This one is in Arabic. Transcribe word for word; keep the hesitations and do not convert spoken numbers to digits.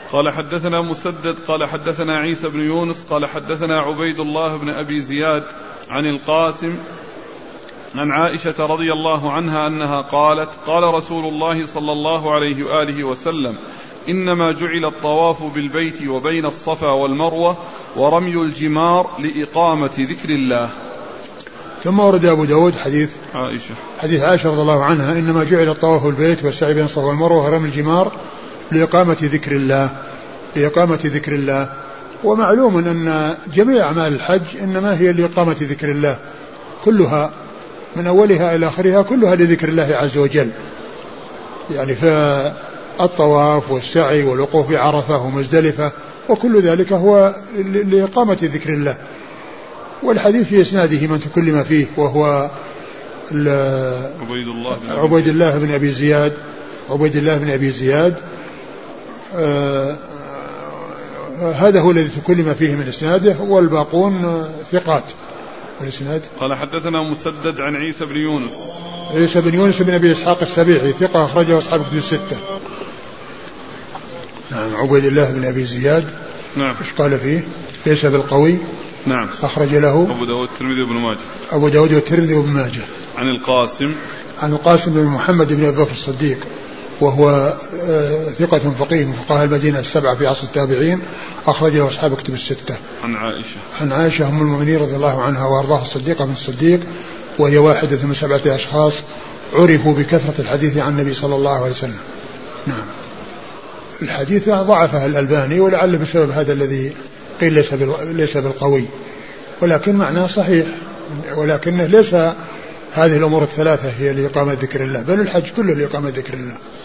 قال حدثنا مسدد قال حدثنا عيسى بن يونس قال حدثنا عبيد الله بن أبي زياد عن القاسم عن عائشة رضي الله عنها أنها قالت قال رسول الله صلى الله عليه وآله وسلم إنما جعل الطواف بالبيت وبين الصفا والمروة ورمي الجمار لإقامة ذكر الله. ثم ورد أبو داود حديث عائشة حديث عائشة رضي الله عنها إنما جعل الطواف بالبيت والسعي بين الصفا والمروة ورمي الجمار لإقامة ذكر الله لإقامة ذكر الله. ومعلوم أن جميع أعمال الحج إنما هي لإقامة ذكر الله كلها من أولها إلى آخرها كلها لذكر الله عز وجل. يعني فالطواف والسعي والوقوف بعرفة ومزدلفة وكل ذلك هو لإقامة ذكر الله. والحديث في إسناده من تكلم فيه وهو عبيد الله بن عبيد الله بن أبي زياد عبيد الله بن أبي زياد آه هذا هو الذي تكلم فيه من إسناده والباقون ثقات. والإسناد قال حدثنا مسدد عن عيسى بن يونس عيسى بن يونس بن أبي إسحاق السبيعي ثقة أخرجه أصحاب كتب الستة. نعم عبيد الله بن أبي زياد نعم إيش قال فيه ليس بالقوي نعم أخرج له أبو داود والترمذي وابن ماجه أبو داود والترمذي وابن ماجه. عن القاسم عن القاسم بن محمد بن أبي بكر الصديق وهو ثقة فقيه من فقهاء المدينة السبعة في عصر التابعين أخرج له أصحاب كتب الستة. عن عائشة عن عائشة أم المؤمنين رضي الله عنها وأرضاها الصديقة بن الصديق وهي واحدة من سبعة أشخاص عرفوا بكثرة الحديث عن النبي صلى الله عليه وسلم. نعم الحديث ضعفه الألباني ولعل بسبب هذا الذي قيل ليس بالقوي ولكن معناه صحيح ولكنه ليس هذه الأمور الثلاثة هي لإقامة ذكر الله بل الحج كله لإقامة ذكر الله.